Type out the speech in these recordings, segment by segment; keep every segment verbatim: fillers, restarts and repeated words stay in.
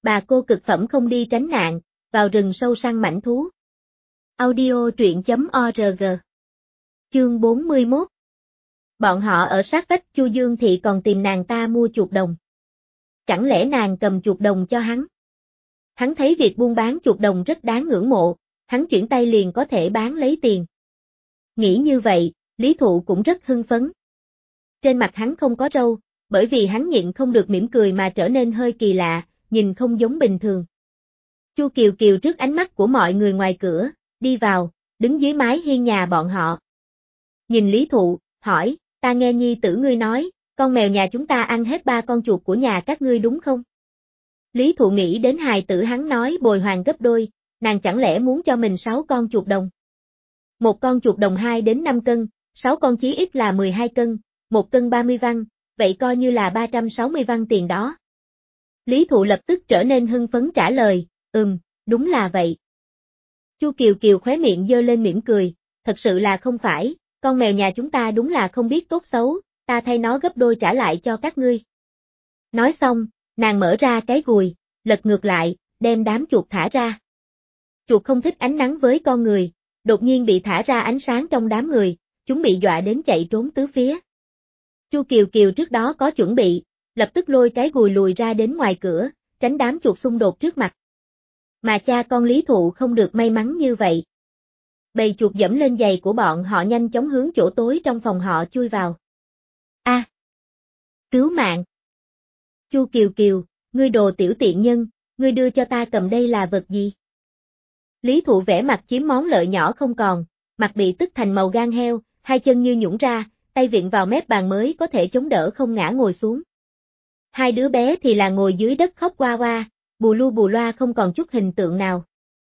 Bà cô cực phẩm không đi tránh nạn, vào rừng sâu săn mãnh thú. Audio truyện chấm org. Chương bốn mươi mốt. Bọn họ ở sát vách Chu Dương Thị còn tìm nàng ta mua chuột đồng. Chẳng lẽ nàng cầm chuột đồng cho hắn? Hắn thấy việc buôn bán chuột đồng rất đáng ngưỡng mộ, hắn chuyển tay liền có thể bán lấy tiền. Nghĩ như vậy, Lý Thụ cũng rất hưng phấn. Trên mặt hắn không có râu, bởi vì hắn nhịn không được mỉm cười mà trở nên hơi kỳ lạ, nhìn không giống bình thường. Chu Kiều Kiều trước ánh mắt của mọi người ngoài cửa, đi vào, đứng dưới mái hiên nhà bọn họ. Nhìn Lý Thụ, hỏi, ta nghe nhi tử ngươi nói, con mèo nhà chúng ta ăn hết ba con chuột của nhà các ngươi đúng không? Lý Thụ nghĩ đến hài tử hắn nói bồi hoàn gấp đôi, nàng chẳng lẽ muốn cho mình sáu con chuột đồng? Một con chuột đồng hai đến năm cân, sáu con chí ít là mười hai cân, một cân ba mươi văn, vậy coi như là ba trăm sáu mươi văn tiền đó. Lý Thụ lập tức trở nên hưng phấn trả lời, ừm, đúng là vậy. Chu Kiều Kiều khóe miệng giơ lên mỉm cười, thật sự là không phải, con mèo nhà chúng ta đúng là không biết tốt xấu, ta thay nó gấp đôi trả lại cho các ngươi. Nói xong, nàng mở ra cái gùi, lật ngược lại, đem đám chuột thả ra. Chuột không thích ánh nắng với con người, đột nhiên bị thả ra ánh sáng trong đám người, chúng bị dọa đến chạy trốn tứ phía. Chu Kiều Kiều trước đó có chuẩn bị, lập tức lôi cái gùi lùi ra đến ngoài cửa, tránh đám chuột xung đột trước mặt. Mà cha con Lý Thụ không được may mắn như vậy. Bầy chuột dẫm lên giày của bọn họ nhanh chóng hướng chỗ tối trong phòng họ chui vào. A! À, cứu mạng! Chu Kiều Kiều, ngươi đồ tiểu tiện nhân, ngươi đưa cho ta cầm đây là vật gì? Lý Thụ vẻ mặt chiếm món lợi nhỏ không còn, mặt bị tức thành màu gan heo, hai chân như nhũn ra, tay viện vào mép bàn mới có thể chống đỡ không ngã ngồi xuống. Hai đứa bé thì là ngồi dưới đất khóc oa oa, bù lu bù loa không còn chút hình tượng nào.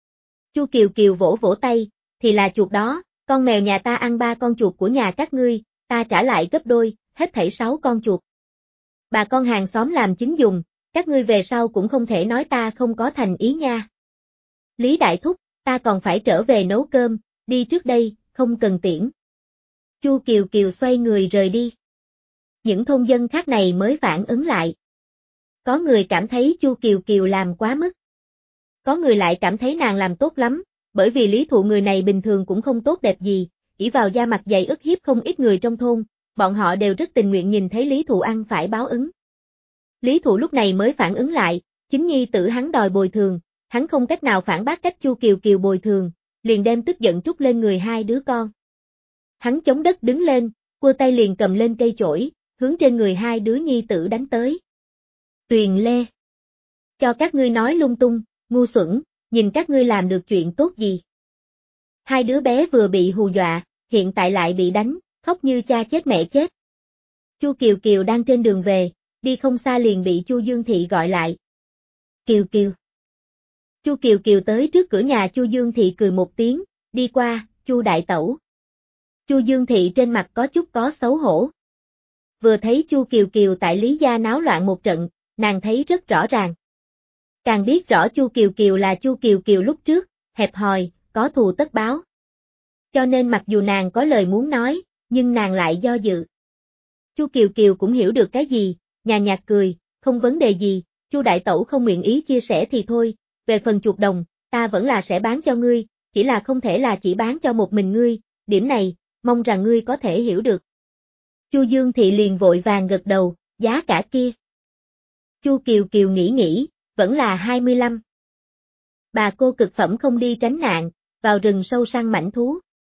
Chu Kiều Kiều vỗ vỗ tay, thì là chuột đó, con mèo nhà ta ăn ba con chuột của nhà các ngươi, ta trả lại gấp đôi, hết thảy sáu con chuột. Bà con hàng xóm làm chứng dùng, các ngươi về sau cũng không thể nói ta không có thành ý nha. Lý Đại Thúc, ta còn phải trở về nấu cơm, đi trước đây, không cần tiễn. Chu Kiều Kiều xoay người rời đi. Những thôn dân khác này mới phản ứng lại. Có người cảm thấy Chu Kiều Kiều làm quá mức. Có người lại cảm thấy nàng làm tốt lắm, bởi vì Lý Thụ người này bình thường cũng không tốt đẹp gì, ỷ vào da mặt dày ức hiếp không ít người trong thôn, bọn họ đều rất tình nguyện nhìn thấy Lý Thụ ăn phải báo ứng. Lý Thụ lúc này mới phản ứng lại, chính nhi tử hắn đòi bồi thường, hắn không cách nào phản bác cách Chu Kiều Kiều bồi thường, liền đem tức giận trút lên người hai đứa con. Hắn chống đất đứng lên, cua tay liền cầm lên cây chổi, hướng trên người hai đứa nhi tử đánh tới. Tuyền Lê! Cho các ngươi nói lung tung, ngu xuẩn, nhìn các ngươi làm được chuyện tốt gì. Hai đứa bé vừa bị hù dọa, hiện tại lại bị đánh, khóc như cha chết mẹ chết. Chu Kiều Kiều đang trên đường về, đi không xa liền bị Chu Dương Thị gọi lại. Kiều Kiều! Chu Kiều Kiều tới trước cửa nhà Chu Dương Thị cười một tiếng, đi qua, Chu đại tẩu. Chu Dương Thị trên mặt có chút có xấu hổ. Vừa thấy Chu Kiều Kiều tại Lý gia náo loạn một trận, nàng thấy rất rõ ràng. Càng biết rõ Chu Kiều Kiều là Chu Kiều Kiều lúc trước, hẹp hòi, có thù tất báo. Cho nên mặc dù nàng có lời muốn nói, nhưng nàng lại do dự. Chu Kiều Kiều cũng hiểu được cái gì, nhàn nhạt cười, không vấn đề gì, Chu đại tẩu không nguyện ý chia sẻ thì thôi, về phần chuột đồng, ta vẫn là sẽ bán cho ngươi, chỉ là không thể là chỉ bán cho một mình ngươi, điểm này, mong rằng ngươi có thể hiểu được. Chu Dương Thị liền vội vàng gật đầu, giá cả kia. Chu Kiều Kiều nghĩ nghĩ, vẫn là hai mươi lăm. Bà cô cực phẩm không đi tránh nạn, vào rừng sâu săn mãnh thú.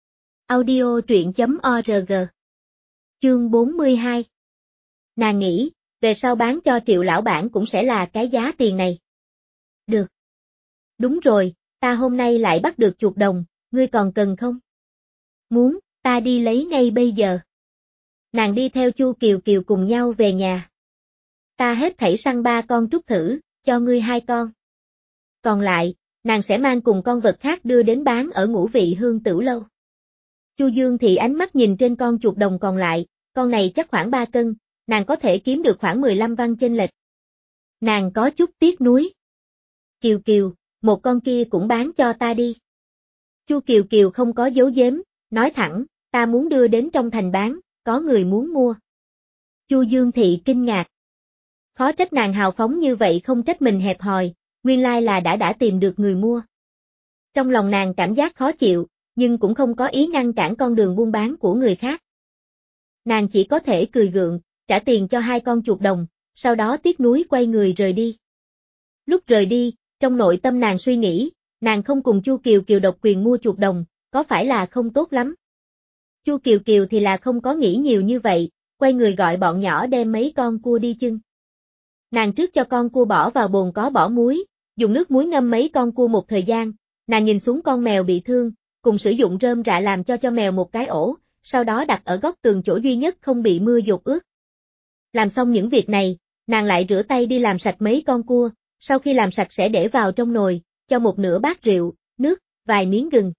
Audio truyện chấm org. Chương bốn mươi hai. Nàng nghĩ, về sau bán cho Triệu lão bản cũng sẽ là cái giá tiền này. Được. Đúng rồi, ta hôm nay lại bắt được chuột đồng, ngươi còn cần không? Muốn, ta đi lấy ngay bây giờ. Nàng đi theo Chu Kiều Kiều cùng nhau về nhà. Ta hết thảy săn ba con trút thử, cho ngươi hai con. Còn lại, nàng sẽ mang cùng con vật khác đưa đến bán ở Ngũ Vị Hương Tửu Lâu. Chu Dương Thị ánh mắt nhìn trên con chuột đồng còn lại, con này chắc khoảng ba cân, nàng có thể kiếm được khoảng mười lăm văn chênh lệch. Nàng có chút tiếc nuối. Kiều Kiều, một con kia cũng bán cho ta đi. Chu Kiều Kiều không có giấu giếm, nói thẳng, ta muốn đưa đến trong thành bán, có người muốn mua. Chu Dương Thị kinh ngạc. Khó trách nàng hào phóng như vậy không trách mình hẹp hòi, nguyên lai là đã đã tìm được người mua. Trong lòng nàng cảm giác khó chịu, nhưng cũng không có ý ngăn cản con đường buôn bán của người khác. Nàng chỉ có thể cười gượng, trả tiền cho hai con chuột đồng, sau đó tiếc nuối quay người rời đi. Lúc rời đi, trong nội tâm nàng suy nghĩ, nàng không cùng Chu Kiều Kiều độc quyền mua chuột đồng, có phải là không tốt lắm? Chu Kiều Kiều thì là không có nghĩ nhiều như vậy, quay người gọi bọn nhỏ đem mấy con cua đi chưng. Nàng trước cho con cua bỏ vào bồn có bỏ muối, dùng nước muối ngâm mấy con cua một thời gian, nàng nhìn xuống con mèo bị thương, cùng sử dụng rơm rạ làm cho cho mèo một cái ổ, sau đó đặt ở góc tường chỗ duy nhất không bị mưa dột ướt. Làm xong những việc này, nàng lại rửa tay đi làm sạch mấy con cua, sau khi làm sạch sẽ để vào trong nồi, cho một nửa bát rượu, nước, vài miếng gừng.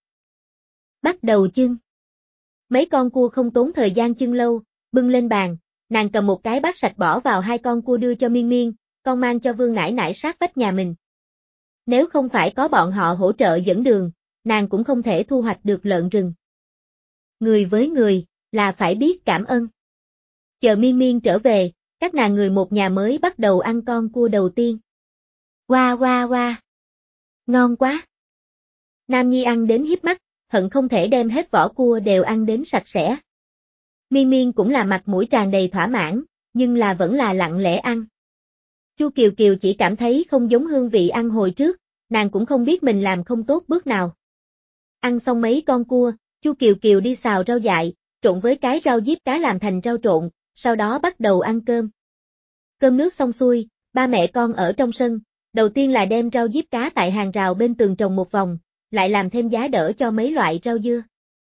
Bắt đầu chưng. Mấy con cua không tốn thời gian chưng lâu, bưng lên bàn, nàng cầm một cái bát sạch bỏ vào hai con cua đưa cho Miên Miên, con mang cho Vương nải nải sát vách nhà mình. Nếu không phải có bọn họ hỗ trợ dẫn đường, nàng cũng không thể thu hoạch được lợn rừng. Người với người, là phải biết cảm ơn. Chờ Miên Miên trở về, các nàng người một nhà mới bắt đầu ăn con cua đầu tiên. Qua qua qua. Ngon quá. Nam Nhi ăn đến hiếp mắt, hận không thể đem hết vỏ cua đều ăn đến sạch sẽ. Miên Miên cũng là mặt mũi tràn đầy thỏa mãn, nhưng là vẫn là lặng lẽ ăn. Chu Kiều Kiều chỉ cảm thấy không giống hương vị ăn hồi trước, nàng cũng không biết mình làm không tốt bước nào. Ăn xong mấy con cua, Chu Kiều Kiều đi xào rau dại, trộn với cái rau diếp cá làm thành rau trộn, sau đó bắt đầu ăn cơm. Cơm nước xong xuôi, ba mẹ con ở trong sân, đầu tiên là đem rau diếp cá tại hàng rào bên tường trồng một vòng, lại làm thêm giá đỡ cho mấy loại rau dưa.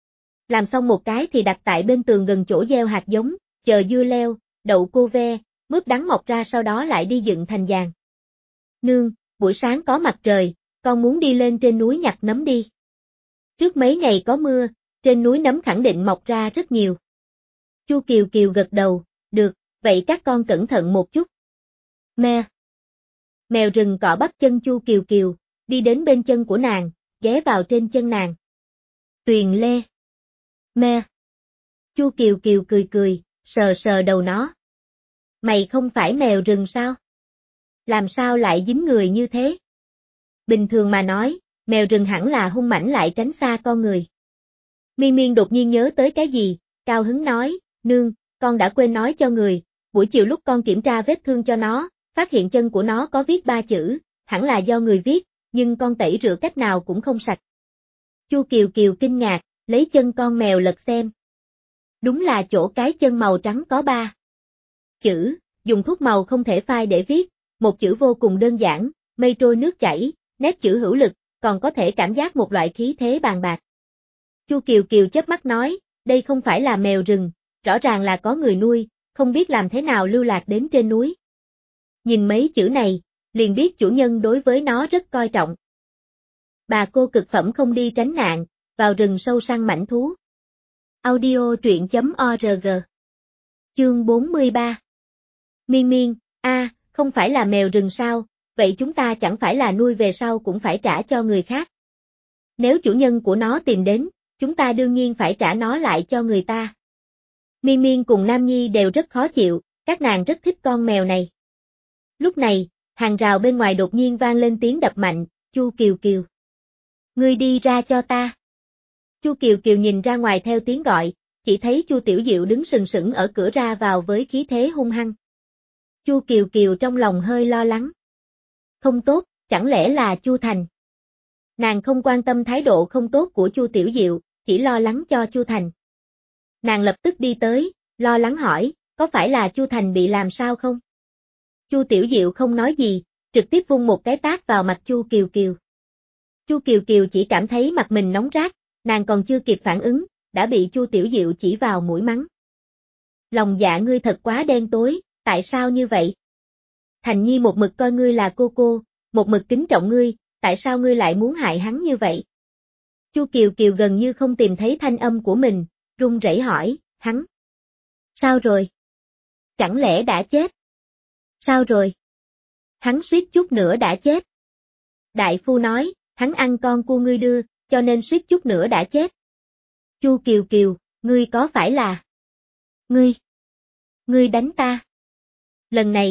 Làm xong một cái thì đặt tại bên tường gần chỗ gieo hạt giống, chờ dưa leo, đậu cô ve, mướp đắng mọc ra sau đó lại đi dựng thành giàn. Nương, buổi sáng có mặt trời, con muốn đi lên trên núi nhặt nấm đi. Trước mấy ngày có mưa, trên núi nấm khẳng định mọc ra rất nhiều. Chu Kiều Kiều gật đầu, được, vậy các con cẩn thận một chút. Mẹ. Mèo rừng cọ bắp chân Chu Kiều Kiều, đi đến bên chân của nàng, ghé vào trên chân nàng. Tuyền lê. Mẹ. Chu Kiều Kiều cười cười, sờ sờ đầu nó. Mày không phải mèo rừng sao? Làm sao lại dính người như thế? Bình thường mà nói, mèo rừng hẳn là hung mãnh lại tránh xa con người. Miên Miên đột nhiên nhớ tới cái gì, cao hứng nói, nương, con đã quên nói cho người, buổi chiều lúc con kiểm tra vết thương cho nó, phát hiện chân của nó có viết ba chữ, hẳn là do người viết, nhưng con tẩy rửa cách nào cũng không sạch. Chu Kiều Kiều kinh ngạc, lấy chân con mèo lật xem. Đúng là chỗ cái chân màu trắng có ba chữ, dùng thuốc màu không thể phai để viết, một chữ vô cùng đơn giản, mây trôi nước chảy, nét chữ hữu lực, còn có thể cảm giác một loại khí thế bàn bạc. Chu Kiều Kiều chớp mắt nói, đây không phải là mèo rừng, rõ ràng là có người nuôi, không biết làm thế nào lưu lạc đến trên núi. Nhìn mấy chữ này, liền biết chủ nhân đối với nó rất coi trọng. Bà cô cực phẩm không đi tránh nạn, vào rừng sâu săn mãnh thú. Audio truyện chấm org. Chương bốn mươi ba. Miên Miên, a, không phải là mèo rừng sao, vậy chúng ta chẳng phải là nuôi về sau cũng phải trả cho người khác. Nếu chủ nhân của nó tìm đến, chúng ta đương nhiên phải trả nó lại cho người ta. Miên Miên cùng Nam Nhi đều rất khó chịu, các nàng rất thích con mèo này. Lúc này, hàng rào bên ngoài đột nhiên vang lên tiếng đập mạnh, Chu Kiều Kiều. Ngươi đi ra cho ta. Chu Kiều Kiều nhìn ra ngoài theo tiếng gọi, chỉ thấy Chu Tiểu Diệu đứng sừng sững ở cửa ra vào với khí thế hung hăng. Chu Kiều Kiều trong lòng hơi lo lắng. Không tốt, chẳng lẽ là Chu Thành? Nàng không quan tâm thái độ không tốt của Chu Tiểu Diệu, chỉ lo lắng cho Chu Thành. Nàng lập tức đi tới, lo lắng hỏi, có phải là Chu Thành bị làm sao không? Chu Tiểu Diệu không nói gì, trực tiếp vung một cái tát vào mặt Chu Kiều Kiều. Chu Kiều Kiều chỉ cảm thấy mặt mình nóng rát, nàng còn chưa kịp phản ứng, đã bị Chu Tiểu Diệu chỉ vào mũi mắng. Lòng dạ ngươi thật quá đen tối, tại sao như vậy? Thành Nhi một mực coi ngươi là cô cô, một mực kính trọng ngươi, tại sao ngươi lại muốn hại hắn như vậy? Chu Kiều Kiều gần như không tìm thấy thanh âm của mình, run rẩy hỏi, hắn. Sao rồi? Chẳng lẽ đã chết? Sao rồi? Hắn suýt chút nữa đã chết. Đại phu nói, hắn ăn con cua ngươi đưa, cho nên suýt chút nữa đã chết. Chu Kiều Kiều, ngươi có phải là... Ngươi... Ngươi đánh ta. Lần này,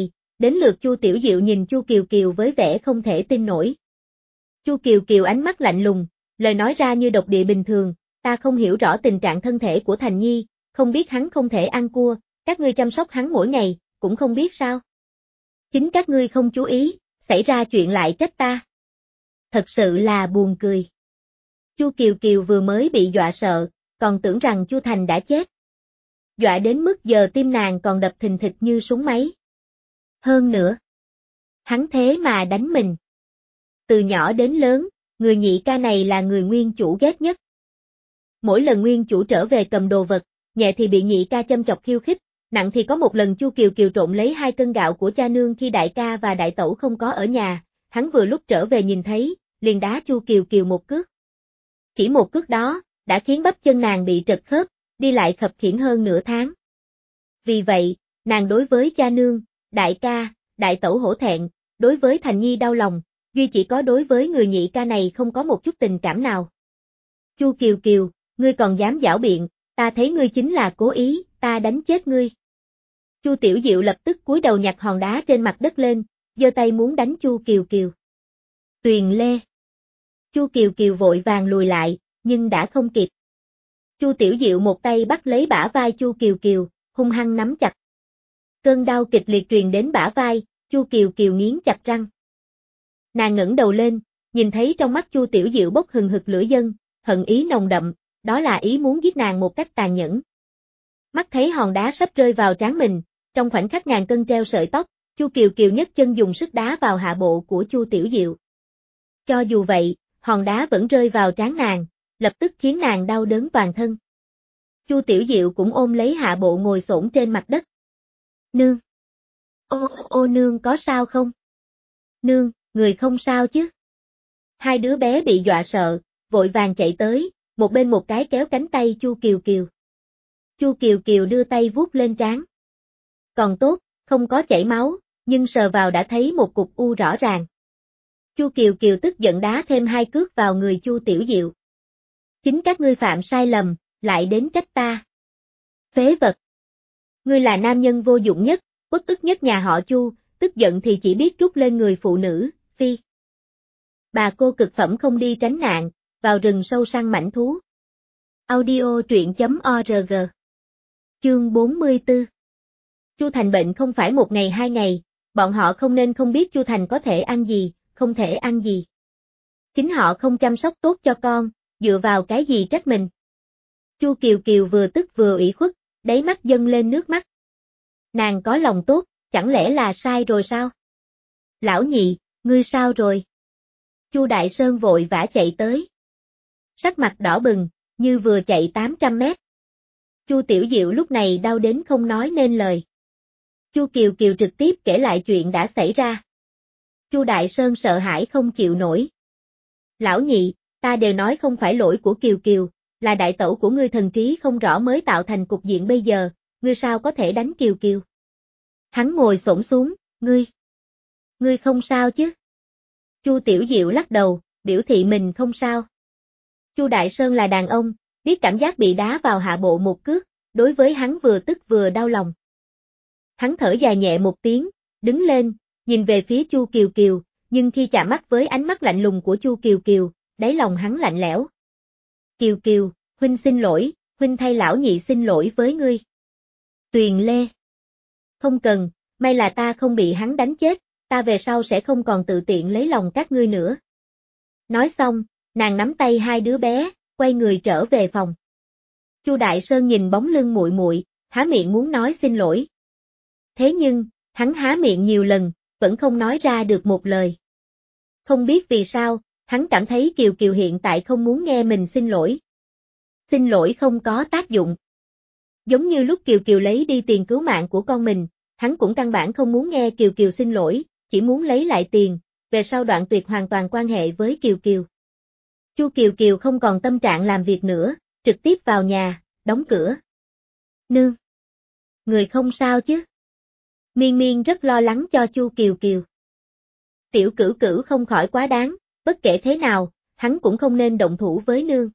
Đến lượt Chu Tiểu Diệu nhìn Chu Kiều Kiều với vẻ không thể tin nổi. Chu Kiều Kiều ánh mắt lạnh lùng, lời nói ra như độc địa bình thường, ta không hiểu rõ tình trạng thân thể của Thành Nhi, không biết hắn không thể ăn cua, các ngươi chăm sóc hắn mỗi ngày, cũng không biết sao. Chính các ngươi không chú ý, xảy ra chuyện lại trách ta. Thật sự là buồn cười. Chu Kiều Kiều vừa mới bị dọa sợ, còn tưởng rằng Chu Thành đã chết. Dọa đến mức giờ tim nàng còn đập thình thịch như súng máy. Hơn nữa, hắn thế mà đánh mình. Từ nhỏ đến lớn, người nhị ca này là người nguyên chủ ghét nhất. Mỗi lần nguyên chủ trở về cầm đồ vật, nhẹ thì bị nhị ca châm chọc khiêu khích, nặng thì có một lần Chu Kiều Kiều trộn lấy hai cân gạo của cha nương khi đại ca và đại tẩu không có ở nhà, hắn vừa lúc trở về nhìn thấy, liền đá Chu Kiều Kiều một cước. Chỉ một cước đó, đã khiến bắp chân nàng bị trật khớp, đi lại khập khiễng hơn nửa tháng. Vì vậy, nàng đối với cha nương, đại ca, đại tẩu hổ thẹn, đối với Thành Nhi đau lòng, duy chỉ có đối với người nhị ca này không có một chút tình cảm nào. Chu Kiều Kiều, ngươi còn dám giảo biện, ta thấy ngươi chính là cố ý, ta đánh chết ngươi. Chu Tiểu Diệu lập tức cúi đầu nhặt hòn đá trên mặt đất lên, giơ tay muốn đánh Chu Kiều Kiều. Tuyền Lê. Chu Kiều Kiều vội vàng lùi lại, nhưng đã không kịp. Chu Tiểu Diệu một tay bắt lấy bả vai Chu Kiều Kiều, hung hăng nắm chặt. Cơn đau kịch liệt truyền đến bả vai, Chu Kiều Kiều nghiến chặt răng. Nàng ngẩng đầu lên, nhìn thấy trong mắt Chu Tiểu Diệu bốc hừng hực lửa dân, hận ý nồng đậm, đó là ý muốn giết nàng một cách tàn nhẫn. Mắt thấy hòn đá sắp rơi vào trán mình, trong khoảnh khắc ngàn cân treo sợi tóc, Chu Kiều Kiều nhấc chân dùng sức đá vào hạ bộ của Chu Tiểu Diệu. Cho dù vậy, hòn đá vẫn rơi vào trán nàng, lập tức khiến nàng đau đớn toàn thân. Chu Tiểu Diệu cũng ôm lấy hạ bộ ngồi xổm trên mặt đất. Nương! Ô, ô nương có sao không? Nương, người không sao chứ? Hai đứa bé bị dọa sợ, vội vàng chạy tới, một bên một cái kéo cánh tay Chu Kiều Kiều. Chu Kiều Kiều đưa tay vuốt lên trán. Còn tốt, không có chảy máu, nhưng sờ vào đã thấy một cục u rõ ràng. Chu Kiều Kiều tức giận đá thêm hai cước vào người Chu Tiểu Diệu. Chính các ngươi phạm sai lầm, lại đến trách ta. Phế vật. Ngươi là nam nhân vô dụng nhất, uất ức nhất nhà họ Chu, tức giận thì chỉ biết trút lên người phụ nữ, phi. Bà cô cực phẩm không đi tránh nạn, vào rừng sâu săn mãnh thú. Audio truyện chấm org. Chương bốn mươi tư. Chu Thành bệnh không phải một ngày hai ngày, bọn họ không nên không biết Chu Thành có thể ăn gì, không thể ăn gì. Chính họ không chăm sóc tốt cho con, dựa vào cái gì trách mình. Chu Kiều Kiều vừa tức vừa ủy khuất, đáy mắt dâng lên nước mắt. Nàng có lòng tốt, chẳng lẽ là sai rồi sao? Lão nhị, ngươi sao rồi? Chu Đại Sơn vội vã chạy tới. Sắc mặt đỏ bừng, như vừa chạy tám trăm mét. Chu Tiểu Diệu lúc này đau đến không nói nên lời. Chu Kiều Kiều trực tiếp kể lại chuyện đã xảy ra. Chu Đại Sơn sợ hãi không chịu nổi. Lão nhị, ta đều nói không phải lỗi của Kiều Kiều, là đại tẩu của ngươi thần trí không rõ mới tạo thành cục diện bây giờ, ngươi sao có thể đánh Kiều Kiều? Hắn ngồi xổm xuống, ngươi. Ngươi không sao chứ? Chu Tiểu Diệu lắc đầu, biểu thị mình không sao. Chu Đại Sơn là đàn ông, biết cảm giác bị đá vào hạ bộ một cước, đối với hắn vừa tức vừa đau lòng. Hắn thở dài nhẹ một tiếng, đứng lên, nhìn về phía Chu Kiều Kiều, nhưng khi chạm mắt với ánh mắt lạnh lùng của Chu Kiều Kiều, đáy lòng hắn lạnh lẽo. Kiều Kiều, huynh xin lỗi, huynh thay lão nhị xin lỗi với ngươi. Tuyền Lê. Không cần, may là ta không bị hắn đánh chết, ta về sau sẽ không còn tự tiện lấy lòng các ngươi nữa. Nói xong, nàng nắm tay hai đứa bé, quay người trở về phòng. Chu Đại Sơn nhìn bóng lưng muội muội, há miệng muốn nói xin lỗi. Thế nhưng, hắn há miệng nhiều lần, vẫn không nói ra được một lời. Không biết vì sao, hắn cảm thấy Kiều Kiều hiện tại không muốn nghe mình xin lỗi. Xin lỗi không có tác dụng. Giống như lúc Kiều Kiều lấy đi tiền cứu mạng của con mình, hắn cũng căn bản không muốn nghe Kiều Kiều xin lỗi, chỉ muốn lấy lại tiền, về sau đoạn tuyệt hoàn toàn quan hệ với Kiều Kiều. Chu Kiều Kiều không còn tâm trạng làm việc nữa, trực tiếp vào nhà, đóng cửa. Nương! Người không sao chứ? Miên Miên rất lo lắng cho Chu Kiều Kiều. Tiểu Cửu Cửu không khỏi quá đáng, bất kể thế nào, hắn cũng không nên động thủ với nương.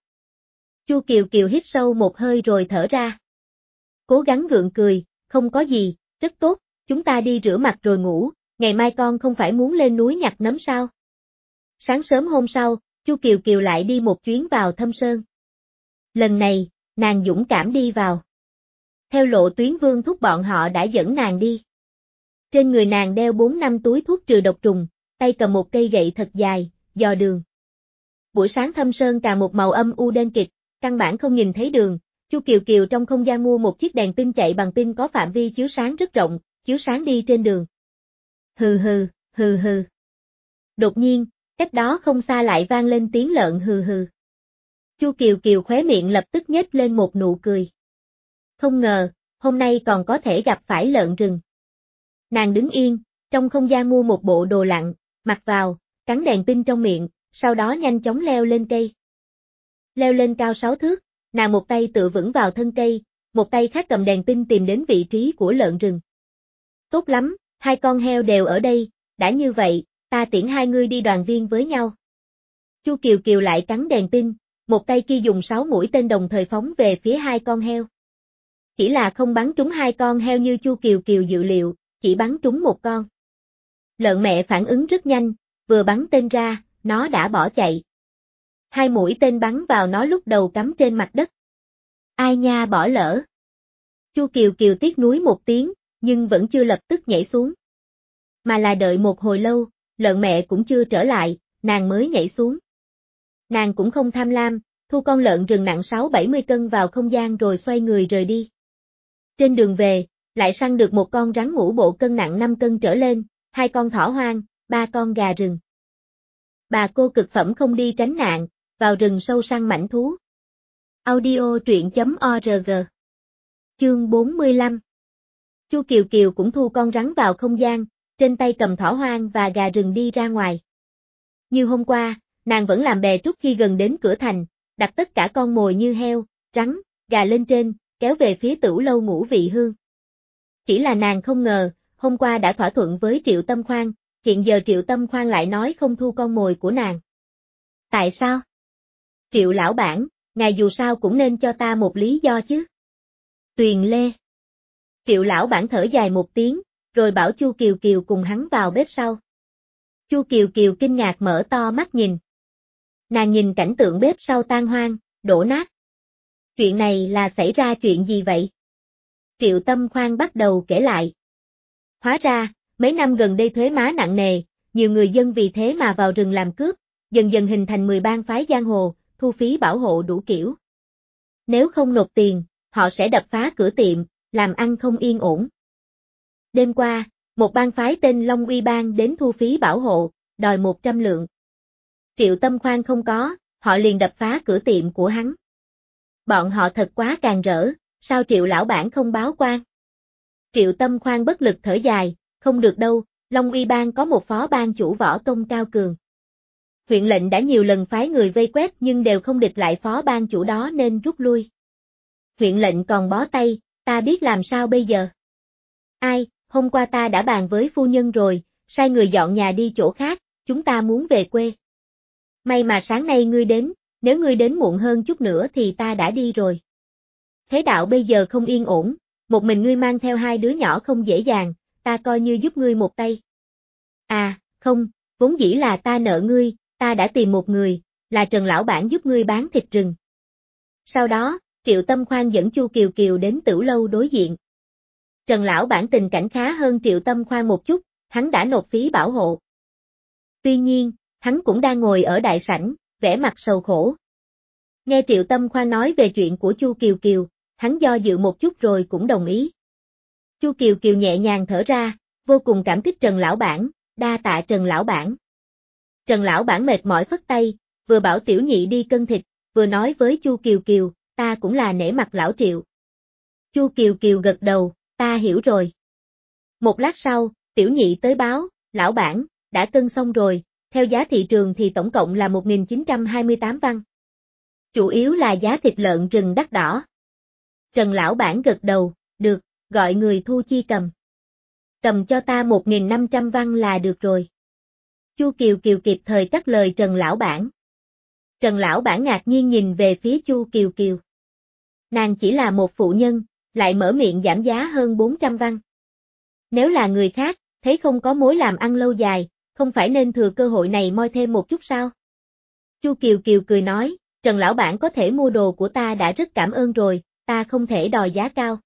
Chu Kiều Kiều hít sâu một hơi rồi thở ra. Cố gắng gượng cười, không có gì, rất tốt, chúng ta đi rửa mặt rồi ngủ, Ngày mai con không phải muốn lên núi nhặt nấm sao? Sáng sớm hôm sau, Chu Kiều Kiều lại đi một chuyến vào Thâm Sơn. Lần này, nàng dũng cảm đi vào. Theo lộ tuyến Vương Thúc bọn họ đã dẫn nàng đi. Trên người nàng đeo bốn năm túi thuốc trừ độc trùng, tay cầm một cây gậy thật dài, dò đường. Buổi sáng Thâm Sơn càng một màu âm u đen kịt, căn bản không nhìn thấy đường. Chu Kiều Kiều trong không gian mua một chiếc đèn pin chạy bằng pin có phạm vi chiếu sáng rất rộng, chiếu sáng đi trên đường. Hừ hừ, hừ hừ. Đột nhiên, cách đó không xa lại vang lên tiếng lợn hừ hừ. Chu Kiều Kiều khóe miệng lập tức nhếch lên một nụ cười. Không ngờ, hôm nay còn có thể gặp phải lợn rừng. Nàng đứng yên, trong không gian mua một bộ đồ lặn, mặc vào, cắn đèn pin trong miệng, sau đó nhanh chóng leo lên cây. Leo lên cao sáu thước, nàng một tay tựa vững vào thân cây, một tay khác cầm đèn pin tìm đến vị trí của lợn rừng. Tốt lắm, hai con heo đều ở đây, đã như vậy, ta tiễn hai ngươi đi đoàn viên với nhau. Chu Kiều Kiều lại cắn đèn pin, một tay kia dùng sáu mũi tên đồng thời phóng về phía hai con heo. Chỉ là không bắn trúng hai con heo như Chu Kiều Kiều dự liệu, chỉ bắn trúng một con. Lợn mẹ phản ứng rất nhanh, vừa bắn tên ra, nó đã bỏ chạy. Hai mũi tên bắn vào nó lúc đầu cắm trên mặt đất. Ai nha bỏ lỡ. Chu Kiều Kiều tiếc nuối một tiếng, nhưng vẫn chưa lập tức nhảy xuống. Mà là đợi một hồi lâu, lợn mẹ cũng chưa trở lại, nàng mới nhảy xuống. Nàng cũng không tham lam, thu con lợn rừng nặng sáu bảy mươi cân vào không gian rồi xoay người rời đi. Trên đường về, lại săn được một con rắn ngũ bộ cân nặng năm cân trở lên, hai con thỏ hoang, ba con gà rừng. Bà cô cực phẩm không đi tránh nạn, vào rừng sâu săn mãnh thú. Audio truyện chấm org. Chương bốn mươi lăm. Chu Kiều Kiều cũng thu con rắn vào không gian, trên tay cầm thỏ hoang và gà rừng đi ra ngoài. Như hôm qua, nàng vẫn làm bè trúc khi gần đến cửa thành, đặt tất cả con mồi như heo, rắn, gà lên trên, kéo về phía Tửu Lâu Ngũ Vị Hương. Chỉ là nàng không ngờ, hôm qua đã thỏa thuận với Triệu Tâm Khoan, hiện giờ Triệu Tâm Khoan lại nói không thu con mồi của nàng. Tại sao? Triệu lão bản, ngài dù sao cũng nên cho ta một lý do chứ. Tuyền Lê. Triệu lão bản thở dài một tiếng, rồi bảo Chu Kiều Kiều cùng hắn vào bếp sau. Chu Kiều Kiều kinh ngạc mở to mắt nhìn. Nàng nhìn cảnh tượng bếp sau tan hoang, đổ nát. Chuyện này là xảy ra chuyện gì vậy? Triệu Tâm Khoan bắt đầu kể lại. Hóa ra, mấy năm gần đây thuế má nặng nề, nhiều người dân vì thế mà vào rừng làm cướp, dần dần hình thành mười bang phái giang hồ, thu phí bảo hộ đủ kiểu. Nếu không nộp tiền, họ sẽ đập phá cửa tiệm, làm ăn không yên ổn. Đêm qua, một bang phái tên Long Uy Bang đến thu phí bảo hộ, đòi một trăm lượng. Triệu Tâm Khoan không có, họ liền đập phá cửa tiệm của hắn. Bọn họ thật quá càn rỡ, sao Triệu lão bản không báo quan? Triệu Tâm Khoan bất lực thở dài, không được đâu, Long Uy Bang có một phó ban chủ võ công cao cường. Huyện lệnh đã nhiều lần phái người vây quét nhưng đều không địch lại phó ban chủ đó nên rút lui. Huyện lệnh còn bó tay, ta biết làm sao bây giờ? Ai, hôm qua ta đã bàn với phu nhân rồi, sai người dọn nhà đi chỗ khác, chúng ta muốn về quê. May mà sáng nay ngươi đến, nếu ngươi đến muộn hơn chút nữa thì ta đã đi rồi. Thế đạo bây giờ không yên ổn, một mình ngươi mang theo hai đứa nhỏ không dễ dàng, ta coi như giúp ngươi một tay. À, không, vốn dĩ là ta nợ ngươi, ta đã tìm một người, là Trần lão bản giúp ngươi bán thịt rừng. Sau đó, Triệu Tâm Khoan dẫn Chu Kiều Kiều đến Tửu Lâu đối diện. Trần lão bản tình cảnh khá hơn Triệu Tâm Khoan một chút, hắn đã nộp phí bảo hộ. Tuy nhiên, hắn cũng đang ngồi ở đại sảnh, vẻ mặt sầu khổ. Nghe Triệu Tâm Khoan nói về chuyện của Chu Kiều Kiều, hắn do dự một chút rồi cũng đồng ý. Chu Kiều Kiều nhẹ nhàng thở ra, vô cùng cảm kích Trần lão bản, đa tạ Trần lão bản. Trần lão bản mệt mỏi phất tay, vừa bảo tiểu nhị đi cân thịt, vừa nói với Chu Kiều Kiều, ta cũng là nể mặt lão Triệu. Chu Kiều Kiều gật đầu, ta hiểu rồi. Một lát sau, tiểu nhị tới báo, lão bản, đã cân xong rồi, theo giá thị trường thì tổng cộng là một nghìn chín trăm hai mươi tám văn. Chủ yếu là giá thịt lợn rừng đắt đỏ. Trần lão bản gật đầu, được, gọi người thu chi cầm. Cầm cho ta một nghìn năm trăm văn là được rồi. Chu Kiều Kiều kịp thời cắt lời Trần lão bản. Trần lão bản ngạc nhiên nhìn về phía Chu Kiều Kiều. Nàng chỉ là một phụ nhân, lại mở miệng giảm giá hơn bốn trăm văn. Nếu là người khác, thấy không có mối làm ăn lâu dài, không phải nên thừa cơ hội này moi thêm một chút sao? Chu Kiều Kiều cười nói, Trần lão bản có thể mua đồ của ta đã rất cảm ơn rồi, ta không thể đòi giá cao.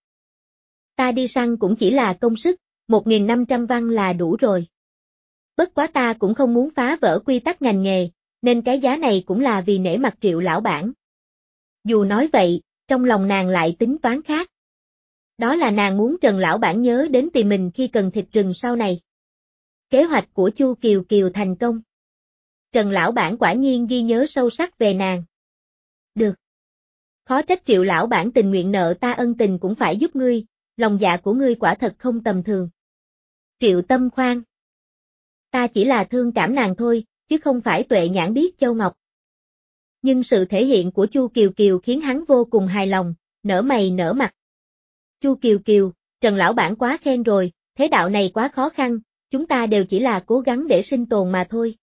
Ta đi săn cũng chỉ là công sức, một nghìn năm trăm văn là đủ rồi. Bất quá ta cũng không muốn phá vỡ quy tắc ngành nghề, nên cái giá này cũng là vì nể mặt Triệu lão bản. Dù nói vậy, trong lòng nàng lại tính toán khác. Đó là nàng muốn Trần lão bản nhớ đến tìm mình khi cần thịt rừng sau này. Kế hoạch của Chu Kiều Kiều thành công. Trần lão bản quả nhiên ghi nhớ sâu sắc về nàng. Được. Khó trách Triệu lão bản tình nguyện nợ ta ân tình cũng phải giúp ngươi, lòng dạ của ngươi quả thật không tầm thường. Triệu Tâm khoan. Ta chỉ là thương cảm nàng thôi, chứ không phải tuệ nhãn biết châu ngọc. Nhưng sự thể hiện của Chu Kiều Kiều khiến hắn vô cùng hài lòng, nở mày nở mặt. Chu Kiều Kiều, Trần lão bản quá khen rồi, thế đạo này quá khó khăn, chúng ta đều chỉ là cố gắng để sinh tồn mà thôi.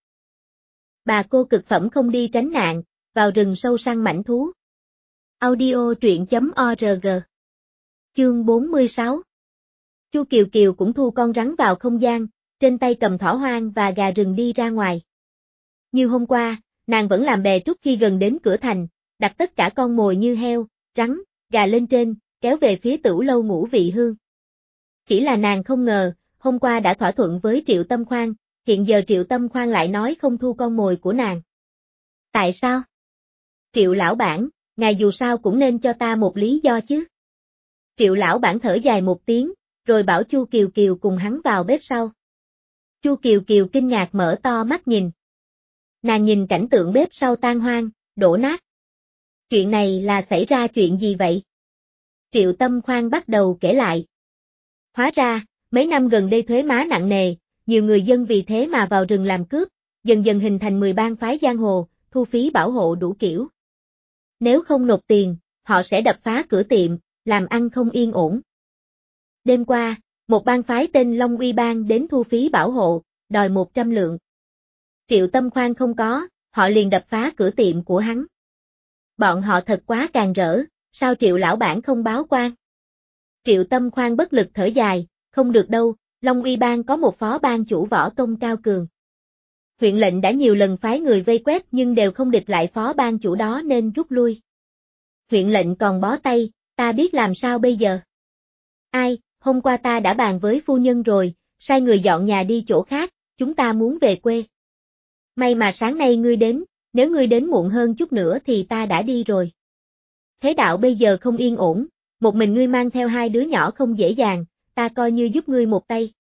Bà cô cực phẩm không đi tránh nạn, vào rừng sâu săn mãnh thú. Audio truyện chấm org. Chương bốn mươi sáu. Chu Kiều Kiều cũng thu con rắn vào không gian, trên tay cầm thỏ hoang và gà rừng đi ra ngoài. Như hôm qua, nàng vẫn làm bè trúc khi gần đến cửa thành, đặt tất cả con mồi như heo, rắn, gà lên trên, kéo về phía Tửu lâu Ngũ Vị Hương. Chỉ là nàng không ngờ, hôm qua đã thỏa thuận với Triệu Tâm Khoan, hiện giờ Triệu Tâm Khoan lại nói không thu con mồi của nàng. Tại sao? Triệu lão bản, ngài dù sao cũng nên cho ta một lý do chứ. Triệu lão bản thở dài một tiếng, rồi bảo Chu Kiều Kiều cùng hắn vào bếp sau. Chu Kiều Kiều kinh ngạc mở to mắt nhìn. Nàng nhìn cảnh tượng bếp sau tan hoang, đổ nát. Chuyện này là xảy ra chuyện gì vậy? Triệu Tâm Khoan bắt đầu kể lại. Hóa ra, mấy năm gần đây thuế má nặng nề, nhiều người dân vì thế mà vào rừng làm cướp, dần dần hình thành mười bang phái giang hồ, thu phí bảo hộ đủ kiểu. Nếu không nộp tiền, họ sẽ đập phá cửa tiệm, làm ăn không yên ổn. Đêm qua, một bang phái tên Long Uy Bang đến thu phí bảo hộ, đòi một trăm lượng. Triệu Tâm Khoan không có, họ liền đập phá cửa tiệm của hắn. Bọn họ thật quá càn rỡ, sao Triệu lão bản không báo quan? Triệu Tâm Khoan bất lực thở dài, không được đâu, Long Uy Bang có một phó ban chủ võ công cao cường. Huyện lệnh đã nhiều lần phái người vây quét nhưng đều không địch lại phó ban chủ đó nên rút lui. Huyện lệnh còn bó tay, ta biết làm sao bây giờ? Ai, hôm qua ta đã bàn với phu nhân rồi, sai người dọn nhà đi chỗ khác, chúng ta muốn về quê. May mà sáng nay ngươi đến, nếu ngươi đến muộn hơn chút nữa thì ta đã đi rồi. Thế đạo bây giờ không yên ổn, một mình ngươi mang theo hai đứa nhỏ không dễ dàng, ta coi như giúp ngươi một tay.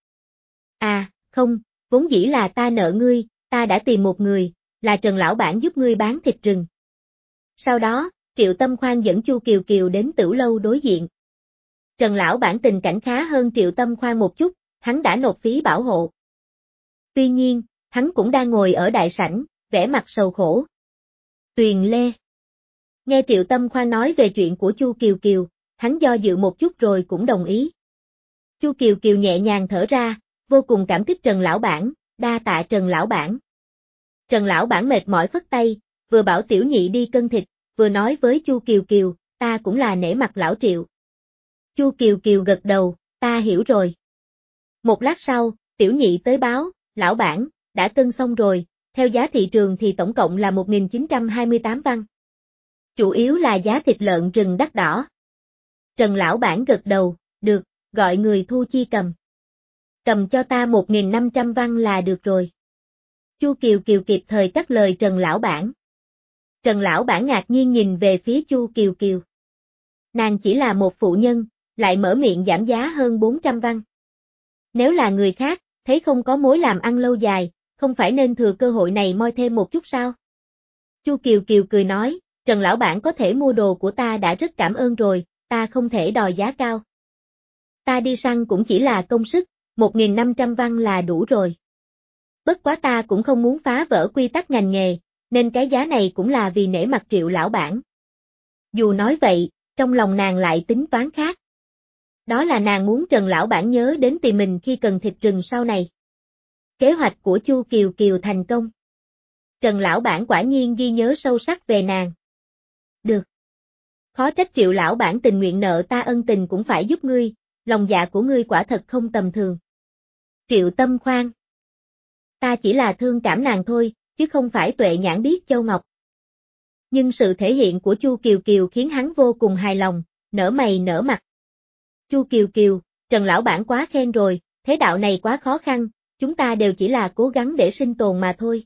À, không, vốn dĩ là ta nợ ngươi, ta đã tìm một người, là Trần lão bản giúp ngươi bán thịt rừng. Sau đó, Triệu Tâm Khoan dẫn Chu Kiều Kiều đến Tửu lâu đối diện. Trần lão bản tình cảnh khá hơn Triệu Tâm Khoan một chút, hắn đã nộp phí bảo hộ. Tuy nhiên, hắn cũng đang ngồi ở đại sảnh, vẻ mặt sầu khổ. Tuyền Lê. Nghe Triệu Tâm Khoan nói về chuyện của Chu Kiều Kiều, hắn do dự một chút rồi cũng đồng ý. Chu Kiều Kiều nhẹ nhàng thở ra, vô cùng cảm kích Trần lão bản, đa tạ Trần lão bản. Trần lão bản mệt mỏi phất tay, vừa bảo tiểu nhị đi cân thịt, vừa nói với Chu Kiều Kiều, ta cũng là nể mặt lão Triệu. Chu Kiều Kiều gật đầu, ta hiểu rồi. Một lát sau, tiểu nhị tới báo, lão bản, đã cân xong rồi, theo giá thị trường thì tổng cộng là một nghìn chín trăm hai mươi tám văn. Chủ yếu là giá thịt lợn rừng đắt đỏ. Trần lão bản gật đầu, được, gọi người thu chi cầm. Cầm cho ta một nghìn năm trăm văn là được rồi. Chu Kiều Kiều kịp thời cắt lời Trần lão bản. Trần lão bản ngạc nhiên nhìn về phía Chu Kiều Kiều. Nàng chỉ là một phụ nhân, lại mở miệng giảm giá hơn bốn trăm văn. Nếu là người khác, thấy không có mối làm ăn lâu dài, không phải nên thừa cơ hội này moi thêm một chút sao? Chu Kiều Kiều cười nói, Trần lão bản có thể mua đồ của ta đã rất cảm ơn rồi, ta không thể đòi giá cao. Ta đi săn cũng chỉ là công sức, một nghìn năm trăm văn là đủ rồi. Bất quá ta cũng không muốn phá vỡ quy tắc ngành nghề, nên cái giá này cũng là vì nể mặt Triệu lão bản. Dù nói vậy, trong lòng nàng lại tính toán khác. Đó là nàng muốn Trần lão bản nhớ đến tìm mình khi cần thịt rừng sau này. Kế hoạch của Chu Kiều Kiều thành công. Trần lão bản quả nhiên ghi nhớ sâu sắc về nàng. Được. Khó trách Triệu lão bản tình nguyện nợ ta ân tình cũng phải giúp ngươi, lòng dạ của ngươi quả thật không tầm thường. Triệu Tâm khoan. Ta chỉ là thương cảm nàng thôi, chứ không phải tuệ nhãn biết châu ngọc. Nhưng sự thể hiện của Chu Kiều Kiều khiến hắn vô cùng hài lòng, nở mày nở mặt. Chu Kiều Kiều, Trần lão bản quá khen rồi, thế đạo này quá khó khăn, chúng ta đều chỉ là cố gắng để sinh tồn mà thôi.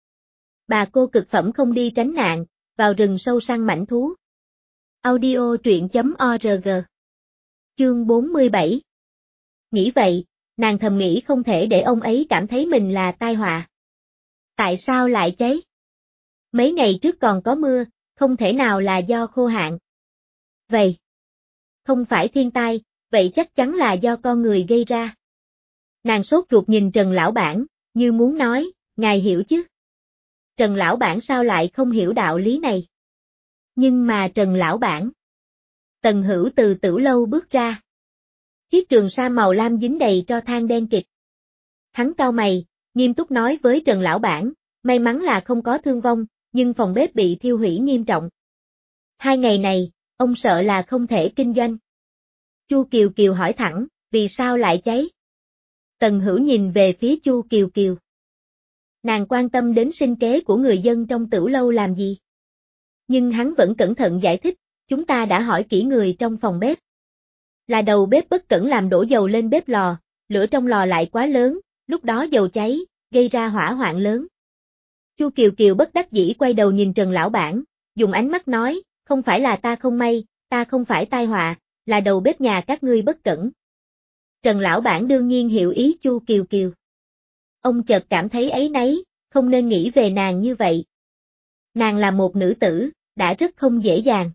Bà cô cực phẩm không đi tránh nạn, vào rừng sâu săn mãnh thú. Audio truyện chấm org. Chương bốn mươi bảy. Nghĩ vậy, nàng thầm nghĩ không thể để ông ấy cảm thấy mình là tai họa. Tại sao lại cháy? Mấy ngày trước còn có mưa, không thể nào là do khô hạn. Vậy, không phải thiên tai, vậy chắc chắn là do con người gây ra. Nàng sốt ruột nhìn Trần lão bản, như muốn nói, ngài hiểu chứ? Trần lão bản sao lại không hiểu đạo lý này? Nhưng mà Trần lão bản. Tần Hữu từ Tửu lâu bước ra. Chiếc trường sa màu lam dính đầy tro than đen kịt. Hắn cau mày, nghiêm túc nói với Trần lão bản, may mắn là không có thương vong, nhưng phòng bếp bị thiêu hủy nghiêm trọng. Hai ngày này, ông sợ là không thể kinh doanh. Chu Kiều Kiều hỏi thẳng, vì sao lại cháy? Tần Hữu nhìn về phía Chu Kiều Kiều. Nàng quan tâm đến sinh kế của người dân trong Tửu lâu làm gì? Nhưng hắn vẫn cẩn thận giải thích, chúng ta đã hỏi kỹ người trong phòng bếp. Là đầu bếp bất cẩn làm đổ dầu lên bếp lò, lửa trong lò lại quá lớn, lúc đó dầu cháy, gây ra hỏa hoạn lớn. Chu Kiều Kiều bất đắc dĩ quay đầu nhìn Trần lão bản, dùng ánh mắt nói, không phải là ta không may, ta không phải tai họa, là đầu bếp nhà các ngươi bất cẩn. Trần lão bản đương nhiên hiểu ý Chu Kiều Kiều. Ông chợt cảm thấy áy náy, không nên nghĩ về nàng như vậy. Nàng là một nữ tử, đã rất không dễ dàng.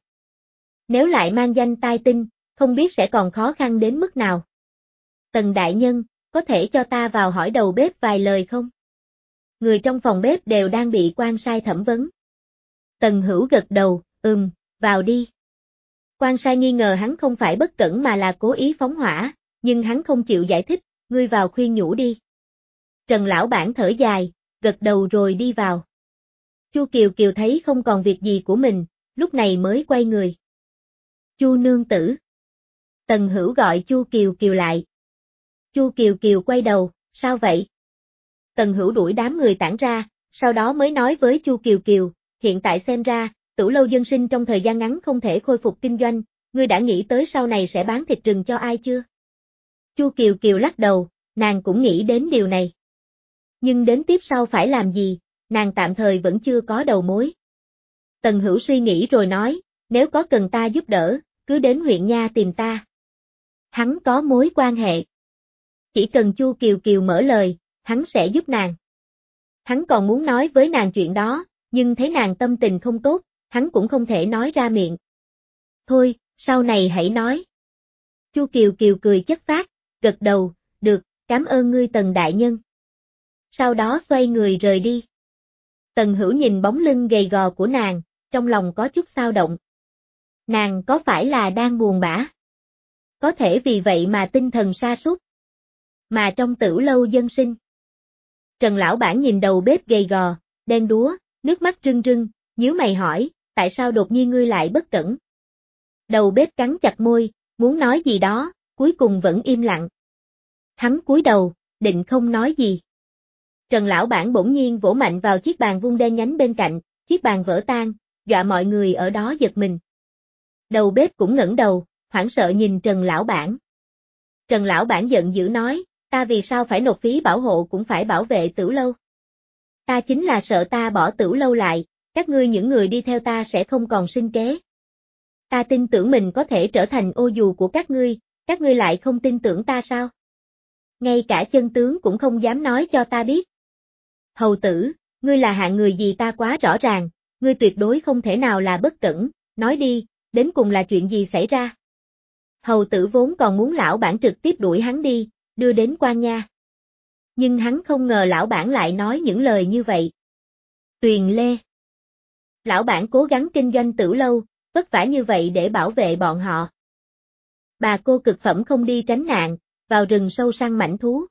Nếu lại mang danh tai tinh, không biết sẽ còn khó khăn đến mức nào. Tần đại nhân, có thể cho ta vào hỏi đầu bếp vài lời không? Người trong phòng bếp đều đang bị quan sai thẩm vấn. Tần Hữu gật đầu, ừm, vào đi. Quan sai nghi ngờ hắn không phải bất cẩn mà là cố ý phóng hỏa, nhưng hắn không chịu giải thích, ngươi vào khuyên nhủ đi. Trần lão bản thở dài, gật đầu rồi đi vào. Chu Kiều Kiều thấy không còn việc gì của mình, lúc này mới quay người. Chu nương tử. Tần Hữu gọi Chu Kiều Kiều lại. Chu Kiều Kiều quay đầu, sao vậy? Tần Hữu đuổi đám người tản ra, sau đó mới nói với Chu Kiều Kiều, hiện tại xem ra, Tửu lâu dân sinh trong thời gian ngắn không thể khôi phục kinh doanh, ngươi đã nghĩ tới sau này sẽ bán thịt rừng cho ai chưa? Chu Kiều Kiều lắc đầu, nàng cũng nghĩ đến điều này. Nhưng đến tiếp sau phải làm gì, nàng tạm thời vẫn chưa có đầu mối. Tần Hữu suy nghĩ rồi nói, nếu có cần ta giúp đỡ, cứ đến huyện nha tìm ta. Hắn có mối quan hệ. Chỉ cần Chu Kiều Kiều mở lời, hắn sẽ giúp nàng. Hắn còn muốn nói với nàng chuyện đó, nhưng thấy nàng tâm tình không tốt, hắn cũng không thể nói ra miệng. Thôi, sau này hãy nói. Chu Kiều Kiều cười chất phác, gật đầu, được, cảm ơn ngươi Tần đại nhân. Sau đó xoay người rời đi. Tần Hữu nhìn bóng lưng gầy gò của nàng, trong lòng có chút xao động. Nàng có phải là đang buồn bã? Có thể vì vậy mà tinh thần sa sút. Mà trong Tửu lâu dân sinh. Trần lão bản nhìn đầu bếp gầy gò, đen đúa, nước mắt rưng rưng, nhíu mày hỏi, tại sao đột nhiên ngươi lại bất cẩn? Đầu bếp cắn chặt môi, muốn nói gì đó, cuối cùng vẫn im lặng. Hắn cúi đầu, định không nói gì. Trần lão bản bỗng nhiên vỗ mạnh vào chiếc bàn vuông đen nhánh bên cạnh, chiếc bàn vỡ tan, dọa mọi người ở đó giật mình. Đầu bếp cũng ngẩng đầu, hoảng sợ nhìn Trần lão bản. Trần lão bản giận dữ nói, ta vì sao phải nộp phí bảo hộ cũng phải bảo vệ Tửu lâu. Ta chính là sợ ta bỏ Tửu lâu lại, các ngươi những người đi theo ta sẽ không còn sinh kế. Ta tin tưởng mình có thể trở thành ô dù của các ngươi, các ngươi lại không tin tưởng ta sao? Ngay cả chân tướng cũng không dám nói cho ta biết. Hầu tử, ngươi là hạng người gì ta quá rõ ràng, ngươi tuyệt đối không thể nào là bất cẩn, nói đi, đến cùng là chuyện gì xảy ra? Hầu tử vốn còn muốn lão bản trực tiếp đuổi hắn đi, đưa đến quan nha. Nhưng hắn không ngờ lão bản lại nói những lời như vậy. Tuyền Lê. Lão bản cố gắng kinh doanh Tửu lâu, vất vả như vậy để bảo vệ bọn họ. Bà cô cực phẩm không đi tránh nạn, vào rừng sâu săn mãnh thú.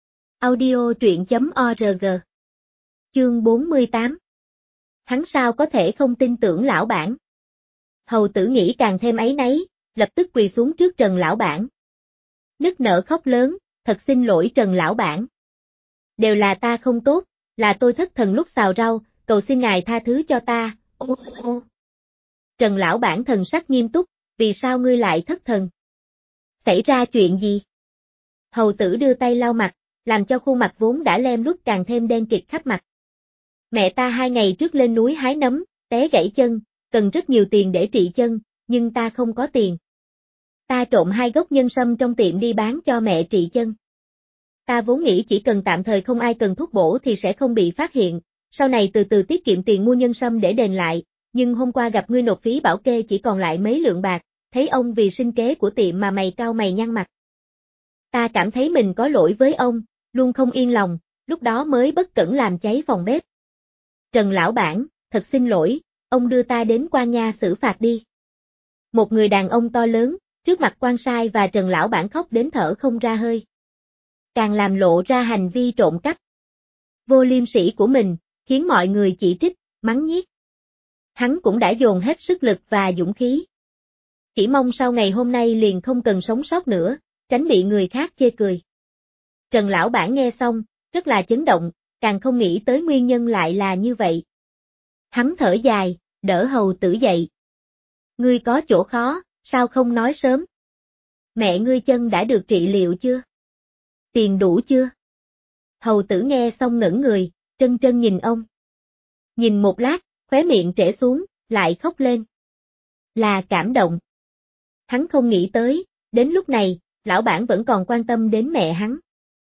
Audio truyện chấm org. Chương bốn mươi tám. Hắn sao có thể không tin tưởng lão bản? Hầu tử nghĩ càng thêm áy náy, lập tức quỳ xuống trước Trần lão bản. Nức nở khóc lớn, thật xin lỗi Trần lão bản. Đều là ta không tốt, là tôi thất thần lúc xào rau, cầu xin ngài tha thứ cho ta. Ô, ô. Trần lão bản thần sắc nghiêm túc, vì sao ngươi lại thất thần? Xảy ra chuyện gì? Hầu tử đưa tay lau mặt, làm cho khuôn mặt vốn đã lem luốc càng thêm đen kịt khắp mặt. Mẹ ta hai ngày trước lên núi hái nấm, té gãy chân, cần rất nhiều tiền để trị chân, nhưng ta không có tiền. Ta trộm hai gốc nhân sâm trong tiệm đi bán cho mẹ trị chân. Ta vốn nghĩ chỉ cần tạm thời không ai cần thuốc bổ thì sẽ không bị phát hiện, sau này từ từ tiết kiệm tiền mua nhân sâm để đền lại, nhưng hôm qua gặp ngươi nộp phí bảo kê chỉ còn lại mấy lượng bạc, thấy ông vì sinh kế của tiệm mà mày cau mày nhăn mặt. Ta cảm thấy mình có lỗi với ông, luôn không yên lòng, lúc đó mới bất cẩn làm cháy phòng bếp. Trần lão bản, thật xin lỗi, ông đưa ta đến quan nha xử phạt đi. Một người đàn ông to lớn, trước mặt quan sai và Trần lão bản khóc đến thở không ra hơi. Càng làm lộ ra hành vi trộm cắp vô liêm sỉ của mình, khiến mọi người chỉ trích, mắng nhiếc. Hắn cũng đã dồn hết sức lực và dũng khí. Chỉ mong sau ngày hôm nay liền không cần sống sót nữa, tránh bị người khác chê cười. Trần lão bản nghe xong, rất là chấn động, càng không nghĩ tới nguyên nhân lại là như vậy. Hắn thở dài, đỡ hầu tử dậy. Ngươi có chỗ khó, sao không nói sớm? Mẹ ngươi chân đã được trị liệu chưa? Tiền đủ chưa? Hầu tử nghe xong ngẩn người, trân trân nhìn ông. Nhìn một lát, khóe miệng trễ xuống, lại khóc lên. Là cảm động. Hắn không nghĩ tới, đến lúc này, lão bản vẫn còn quan tâm đến mẹ hắn.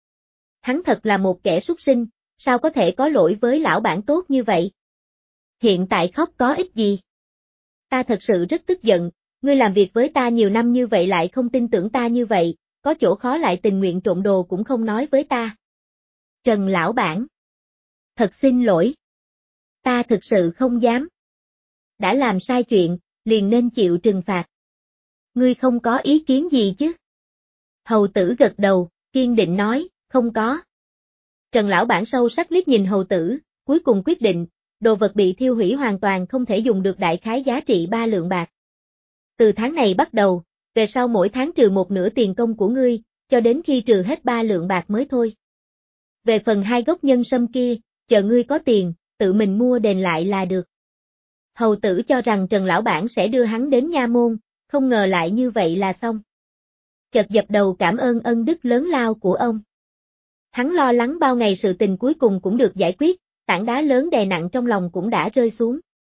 Hắn thật là một kẻ súc sinh, sao có thể có lỗi với lão bản tốt như vậy? Hiện tại khóc có ích gì? Ta thật sự rất tức giận, ngươi làm việc với ta nhiều năm như vậy lại không tin tưởng ta như vậy, có chỗ khó lại tình nguyện trộm đồ cũng không nói với ta. Trần lão bản. Thật xin lỗi. Ta thực sự không dám. Đã làm sai chuyện, liền nên chịu trừng phạt. Ngươi không có ý kiến gì chứ? Hầu tử gật đầu, kiên định nói, không có. Trần lão bản sâu sắc liếc nhìn hầu tử, cuối cùng quyết định, đồ vật bị thiêu hủy hoàn toàn không thể dùng được, đại khái giá trị ba lượng bạc. Từ tháng này bắt đầu, về sau mỗi tháng trừ một nửa tiền công của ngươi, cho đến khi trừ hết ba lượng bạc mới thôi. Về phần hai gốc nhân sâm kia, chờ ngươi có tiền, tự mình mua đền lại là được. Hầu tử cho rằng Trần lão bản sẽ đưa hắn đến nha môn, không ngờ lại như vậy là xong. Chợt dập đầu cảm ơn ân đức lớn lao của ông. Hắn lo lắng bao ngày sự tình cuối cùng cũng được giải quyết, tảng đá lớn đè nặng trong lòng cũng đã rơi xuống.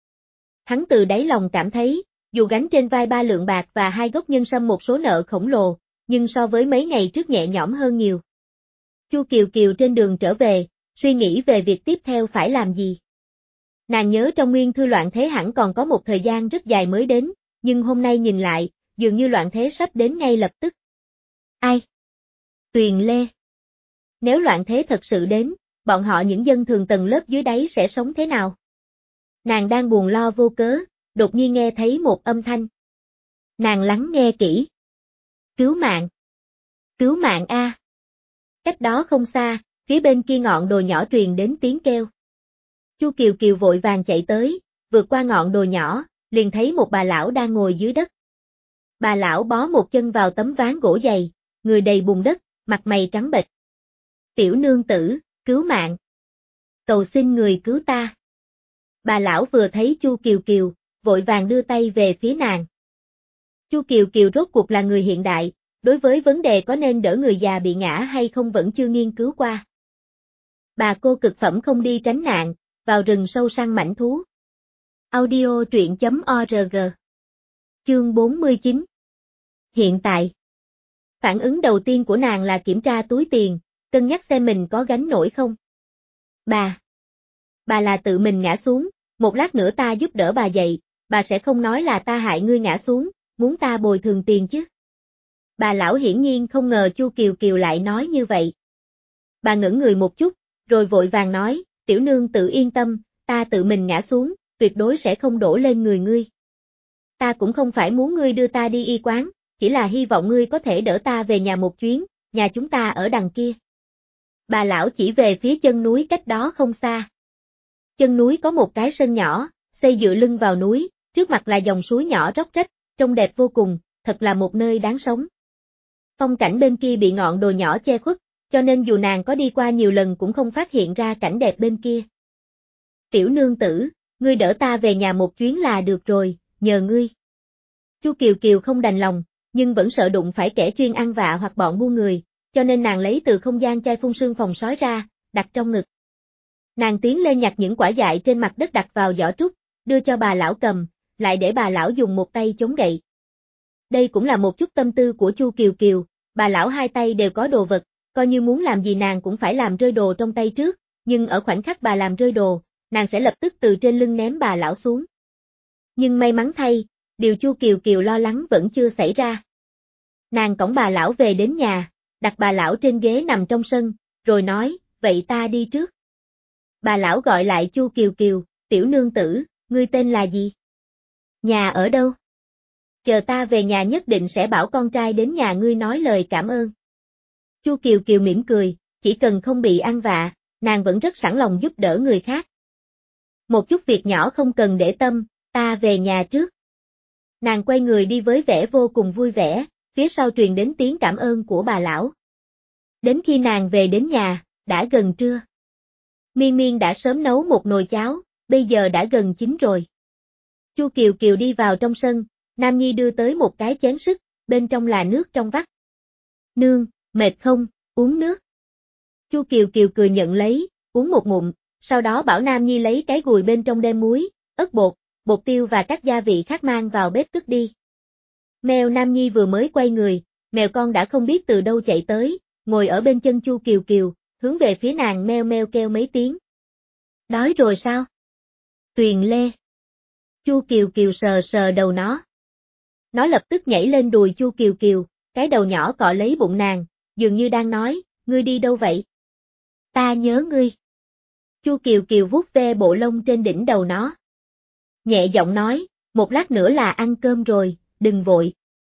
Hắn từ đáy lòng cảm thấy, dù gánh trên vai ba lượng bạc và hai gốc nhân sâm một số nợ khổng lồ, nhưng so với mấy ngày trước nhẹ nhõm hơn nhiều. Chu Kiều Kiều trên đường trở về, suy nghĩ về việc tiếp theo phải làm gì. Nàng nhớ trong nguyên thư loạn thế hẳn còn có một thời gian rất dài mới đến, nhưng hôm nay nhìn lại, dường như loạn thế sắp đến ngay lập tức. Ai? Tuyền Lê. Nếu loạn thế thật sự đến, bọn họ những dân thường tầng lớp dưới đáy sẽ sống thế nào? Nàng đang buồn lo vô cớ, đột nhiên nghe thấy một âm thanh. Nàng lắng nghe kỹ. Cứu mạng. Cứu mạng a. Cách đó không xa, phía bên kia ngọn đồi nhỏ truyền đến tiếng kêu. Chu Kiều Kiều vội vàng chạy tới, vượt qua ngọn đồi nhỏ, liền thấy một bà lão đang ngồi dưới đất. Bà lão bó một chân vào tấm ván gỗ dày, người đầy bùn đất, mặt mày trắng bệch. Tiểu nương tử, cứu mạng. Cầu xin người cứu ta. Bà lão vừa thấy Chu Kiều Kiều, vội vàng đưa tay về phía nàng. Chu Kiều Kiều rốt cuộc là người hiện đại, đối với vấn đề có nên đỡ người già bị ngã hay không vẫn chưa nghiên cứu qua. Bà cô cực phẩm không đi tránh nạn, vào rừng sâu săn mãnh thú. Audio truyện chấm org. Chương bốn mươi chín. Hiện tại. Phản ứng đầu tiên của nàng là kiểm tra túi tiền, cân nhắc xem mình có gánh nổi không. Bà. Bà là tự mình ngã xuống, một lát nữa ta giúp đỡ bà dậy, bà sẽ không nói là ta hại ngươi ngã xuống, muốn ta bồi thường tiền chứ. Bà lão hiển nhiên không ngờ Chu Kiều Kiều lại nói như vậy. Bà ngẩn người một chút, rồi vội vàng nói, tiểu nương tự yên tâm, ta tự mình ngã xuống, tuyệt đối sẽ không đổ lên người ngươi. Ta cũng không phải muốn ngươi đưa ta đi y quán, chỉ là hy vọng ngươi có thể đỡ ta về nhà một chuyến, nhà chúng ta ở đằng kia. Bà lão chỉ về phía chân núi cách đó không xa. Chân núi có một cái sân nhỏ, xây dựa lưng vào núi, trước mặt là dòng suối nhỏ róc rách, trông đẹp vô cùng, thật là một nơi đáng sống. Phong cảnh bên kia bị ngọn đồi nhỏ che khuất, cho nên dù nàng có đi qua nhiều lần cũng không phát hiện ra cảnh đẹp bên kia. Tiểu nương tử, ngươi đỡ ta về nhà một chuyến là được rồi, nhờ ngươi. Chu Kiều Kiều không đành lòng, nhưng vẫn sợ đụng phải kẻ chuyên ăn vạ hoặc bọn buôn người, cho nên nàng lấy từ không gian chai phun sương phòng sói ra, đặt trong ngực. Nàng tiến lên nhặt những quả dại trên mặt đất đặt vào giỏ trúc, đưa cho bà lão cầm, lại để bà lão dùng một tay chống gậy. Đây cũng là một chút tâm tư của Chu Kiều Kiều, bà lão hai tay đều có đồ vật, coi như muốn làm gì nàng cũng phải làm rơi đồ trong tay trước, nhưng ở khoảnh khắc bà làm rơi đồ, nàng sẽ lập tức từ trên lưng ném bà lão xuống. Nhưng may mắn thay, điều Chu Kiều Kiều lo lắng vẫn chưa xảy ra. Nàng cõng bà lão về đến nhà, đặt bà lão trên ghế nằm trong sân, rồi nói, vậy ta đi trước. Bà lão gọi lại Chu Kiều Kiều, tiểu nương tử, ngươi tên là gì? Nhà ở đâu? Chờ ta về nhà nhất định sẽ bảo con trai đến nhà ngươi nói lời cảm ơn. Chu Kiều Kiều mỉm cười, chỉ cần không bị ăn vạ, nàng vẫn rất sẵn lòng giúp đỡ người khác. Một chút việc nhỏ không cần để tâm, ta về nhà trước. Nàng quay người đi với vẻ vô cùng vui vẻ, phía sau truyền đến tiếng cảm ơn của bà lão. Đến khi nàng về đến nhà, đã gần trưa. Miên Miên đã sớm nấu một nồi cháo, bây giờ đã gần chín rồi. Chu Kiều Kiều đi vào trong sân, Nam Nhi đưa tới một cái chén sứt, bên trong là nước trong vắt. Nương, mệt không, uống nước. Chu Kiều Kiều cười nhận lấy, uống một ngụm, sau đó bảo Nam Nhi lấy cái gùi bên trong đem muối, ớt bột, bột tiêu và các gia vị khác mang vào bếp cất đi. Mèo Nam Nhi vừa mới quay người, mèo con đã không biết từ đâu chạy tới, ngồi ở bên chân Chu Kiều Kiều, hướng về phía nàng meo meo kêu mấy tiếng. Đói rồi sao? Tuyền Lê. Chu Kiều Kiều sờ sờ đầu nó. Nó lập tức nhảy lên đùi Chu Kiều Kiều, cái đầu nhỏ cọ lấy bụng nàng, dường như đang nói, ngươi đi đâu vậy? Ta nhớ ngươi. Chu Kiều Kiều vuốt ve bộ lông trên đỉnh đầu nó. Nhẹ giọng nói, một lát nữa là ăn cơm rồi, đừng vội.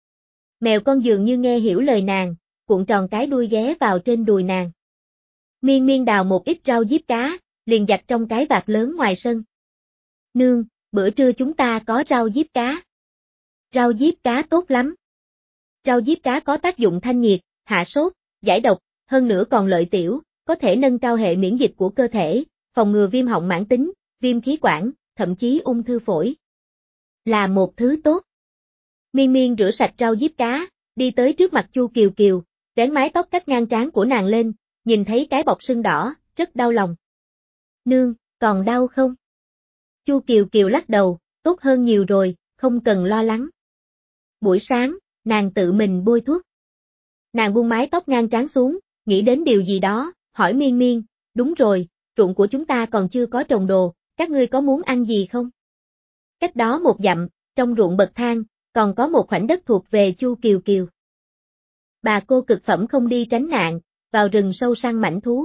Mèo con dường như nghe hiểu lời nàng, cuộn tròn cái đuôi ghé vào trên đùi nàng. Miên Miên đào một ít rau diếp cá, liền giặt trong cái vạt lớn ngoài sân. Nương, bữa trưa chúng ta có rau diếp cá. Rau diếp cá tốt lắm. Rau diếp cá có tác dụng thanh nhiệt, hạ sốt, giải độc, hơn nữa còn lợi tiểu, có thể nâng cao hệ miễn dịch của cơ thể, phòng ngừa viêm họng mãn tính, viêm khí quản, thậm chí ung thư phổi. Là một thứ tốt. Miên Miên rửa sạch rau diếp cá, đi tới trước mặt Chu Kiều Kiều, vén mái tóc cách ngang trán của nàng lên, nhìn thấy cái bọc sưng đỏ, rất đau lòng. Nương, còn đau không? Chu Kiều Kiều lắc đầu, tốt hơn nhiều rồi, không cần lo lắng. Buổi sáng, nàng tự mình bôi thuốc. Nàng buông mái tóc ngang trán xuống, nghĩ đến điều gì đó, hỏi Miên Miên, đúng rồi, ruộng của chúng ta còn chưa có trồng đồ, các ngươi có muốn ăn gì không? Cách đó một dặm, trong ruộng bậc thang, còn có một khoảnh đất thuộc về Chu Kiều Kiều. Bà cô cực phẩm không đi tránh nạn, vào rừng sâu săn mãnh thú.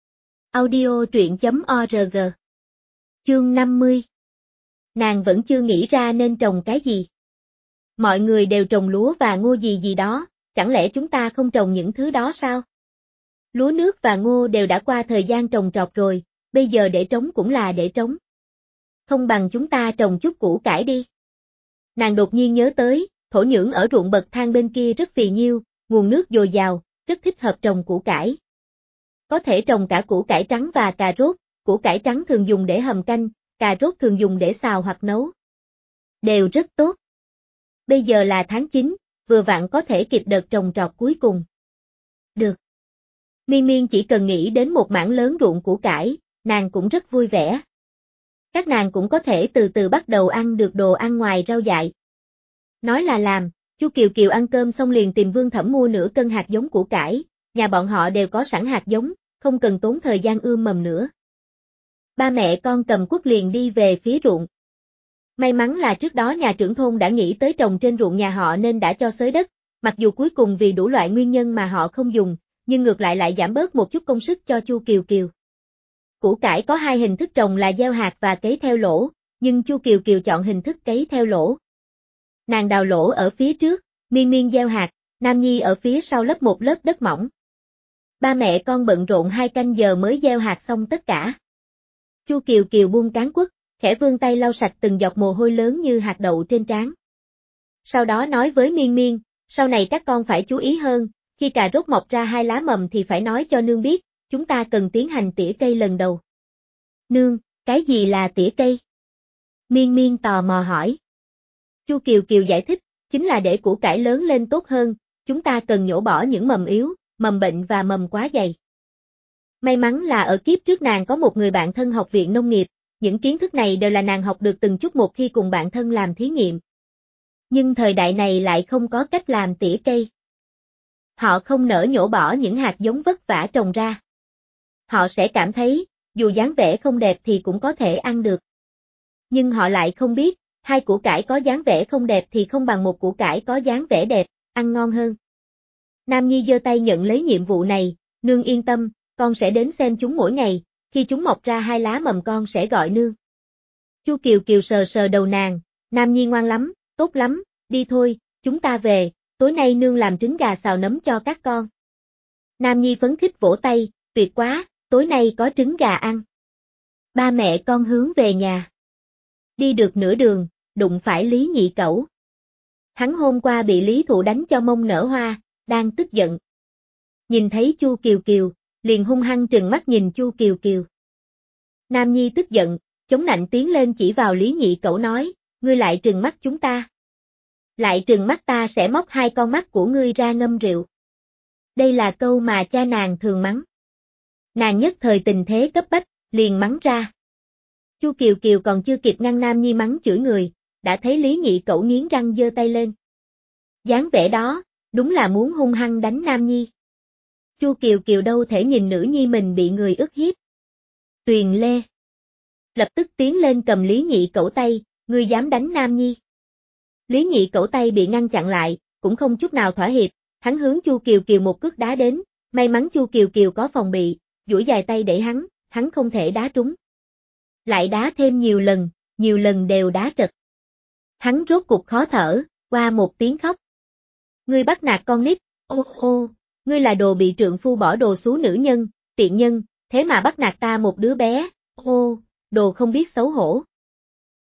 Audio truyện chấm org. Chương năm mươi. Nàng vẫn chưa nghĩ ra nên trồng cái gì. Mọi người đều trồng lúa và ngô gì gì đó, chẳng lẽ chúng ta không trồng những thứ đó sao? Lúa nước và ngô đều đã qua thời gian trồng trọt rồi, bây giờ để trống cũng là để trống. Không bằng chúng ta trồng chút củ cải đi. Nàng đột nhiên nhớ tới, thổ nhưỡng ở ruộng bậc thang bên kia rất phì nhiêu, nguồn nước dồi dào, rất thích hợp trồng củ cải. Có thể trồng cả củ cải trắng và cà rốt, củ cải trắng thường dùng để hầm canh, cà rốt thường dùng để xào hoặc nấu. Đều rất tốt. Bây giờ là tháng chín, vừa vặn có thể kịp đợt trồng trọt cuối cùng. Được. Miên Miên chỉ cần nghĩ đến một mảng lớn ruộng củ cải, nàng cũng rất vui vẻ. Các nàng cũng có thể từ từ bắt đầu ăn được đồ ăn ngoài rau dại. Nói là làm, Chu Kiều Kiều ăn cơm xong liền tìm Vương Thẩm mua nửa cân hạt giống củ cải, nhà bọn họ đều có sẵn hạt giống, không cần tốn thời gian ươm mầm nữa. Ba mẹ con cầm cuốc liền đi về phía ruộng. May mắn là trước đó nhà trưởng thôn đã nghĩ tới trồng trên ruộng nhà họ nên đã cho xới đất, mặc dù cuối cùng vì đủ loại nguyên nhân mà họ không dùng, nhưng ngược lại lại giảm bớt một chút công sức cho Chu Kiều Kiều. Củ cải có hai hình thức trồng là gieo hạt và cấy theo lỗ, nhưng Chu Kiều Kiều chọn hình thức cấy theo lỗ. Nàng đào lỗ ở phía trước, Miên Miên gieo hạt, Nam Nhi ở phía sau lấp một lớp đất mỏng. Ba mẹ con bận rộn hai canh giờ mới gieo hạt xong tất cả. Chu Kiều Kiều buông cán quất, khẽ vươn tay lau sạch từng giọt mồ hôi lớn như hạt đậu trên trán. Sau đó nói với Miên Miên, sau này các con phải chú ý hơn, khi cà rốt mọc ra hai lá mầm thì phải nói cho nương biết, chúng ta cần tiến hành tỉa cây lần đầu. Nương, cái gì là tỉa cây? Miên Miên tò mò hỏi. Chu Kiều Kiều giải thích, chính là để củ cải lớn lên tốt hơn, chúng ta cần nhổ bỏ những mầm yếu, mầm bệnh và mầm quá dày. May mắn là ở kiếp trước nàng có một người bạn thân học viện nông nghiệp, những kiến thức này đều là nàng học được từng chút một khi cùng bạn thân làm thí nghiệm. Nhưng thời đại này lại không có cách làm tỉa cây. Họ không nỡ nhổ bỏ những hạt giống vất vả trồng ra. Họ sẽ cảm thấy, dù dáng vẻ không đẹp thì cũng có thể ăn được. Nhưng họ lại không biết, hai củ cải có dáng vẻ không đẹp thì không bằng một củ cải có dáng vẻ đẹp, ăn ngon hơn. Nam Nhi giơ tay nhận lấy nhiệm vụ này, nương yên tâm, con sẽ đến xem chúng mỗi ngày, khi chúng mọc ra hai lá mầm con sẽ gọi nương. Chu Kiều Kiều sờ sờ đầu nàng, Nam Nhi ngoan lắm, tốt lắm, đi thôi, chúng ta về, tối nay nương làm trứng gà xào nấm cho các con. Nam Nhi phấn khích vỗ tay, tuyệt quá, tối nay có trứng gà ăn. Ba mẹ con hướng về nhà. Đi được nửa đường, đụng phải Lý Nhị Cẩu. Hắn hôm qua bị Lý Thụ đánh cho mông nở hoa, đang tức giận. Nhìn thấy Chu Kiều Kiều, liền hung hăng trừng mắt nhìn Chu Kiều Kiều. Nam Nhi tức giận, chống nạnh tiến lên chỉ vào Lý Nhị Cẩu nói, ngươi lại trừng mắt chúng ta. Lại trừng mắt ta sẽ móc hai con mắt của ngươi ra ngâm rượu. Đây là câu mà cha nàng thường mắng. Nàng nhất thời tình thế cấp bách, liền mắng ra. Chu Kiều Kiều còn chưa kịp ngăn Nam Nhi mắng chửi người, đã thấy Lý Nhị Cẩu nghiến răng giơ tay lên. Dáng vẻ đó, đúng là muốn hung hăng đánh Nam Nhi. Chu Kiều Kiều đâu thể nhìn nữ nhi mình bị người ức hiếp. Tuyền Lê lập tức tiến lên cầm Lý Nhị Cẩu tay, ngươi dám đánh Nam Nhi. Lý Nhị Cẩu tay bị ngăn chặn lại, cũng không chút nào thỏa hiệp, hắn hướng Chu Kiều Kiều một cước đá đến, may mắn Chu Kiều Kiều có phòng bị, duỗi dài tay để hắn, hắn không thể đá trúng. Lại đá thêm nhiều lần, nhiều lần đều đá trật. Hắn rốt cục khó thở, qua một tiếng khóc. Ngươi bắt nạt con nít, ô ô, ngươi là đồ bị trượng phu bỏ đồ xú nữ nhân, tiện nhân, thế mà bắt nạt ta một đứa bé, ô, đồ không biết xấu hổ.